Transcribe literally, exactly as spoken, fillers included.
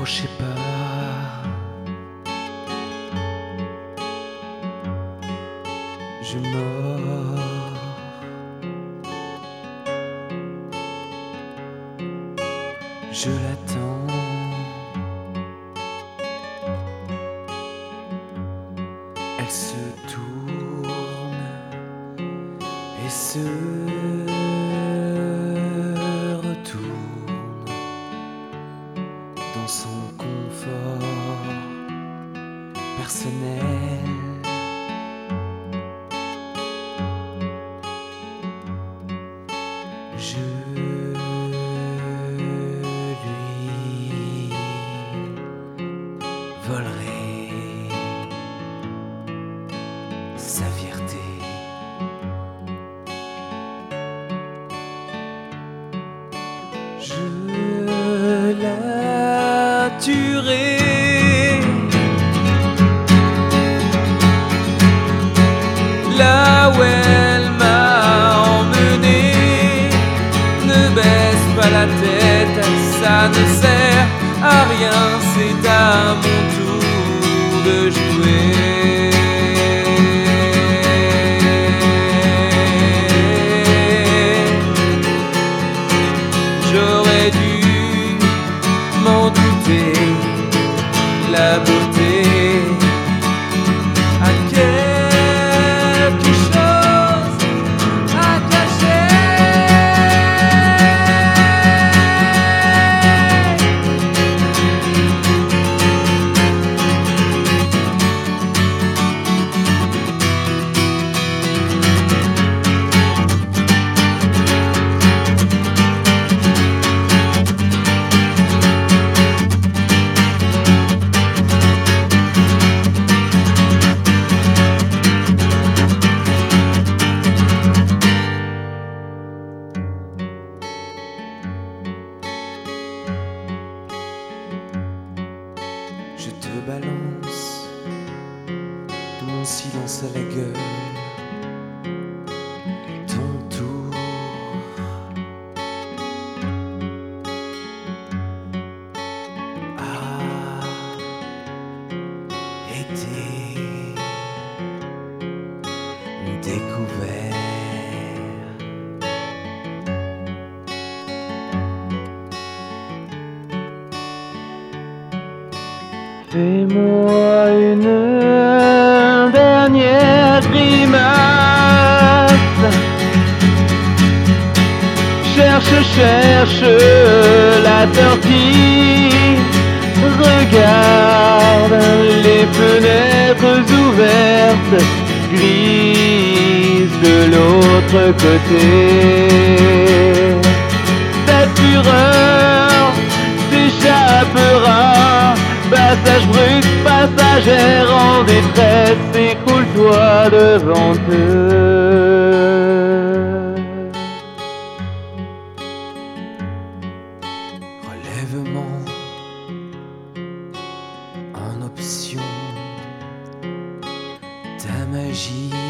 t'approchez pas, je mords. Je l'attends, elle se tourne et se retourne dans son confort personnel. Je lui volerai sa fierté. Je la tuerai. Là où elle m'a emmené, ne baisse pas la tête, ça ne sert à rien, c'est à mon tour de jouer. J'aurais dû m'en douter, la beauté à quelque chose à cacher. Je te balance mon silence à la gueule, ton tour. A été découvert. Fais-moi une dernière grimace. Cherche, cherche la sortie. Regarde les fenêtres ouvertes, glisse de l'autre côté. Cette fureur s'échappera. Passage brut, passagère en détresse, écoule-toi devant eux. Relèvement en option, ta magie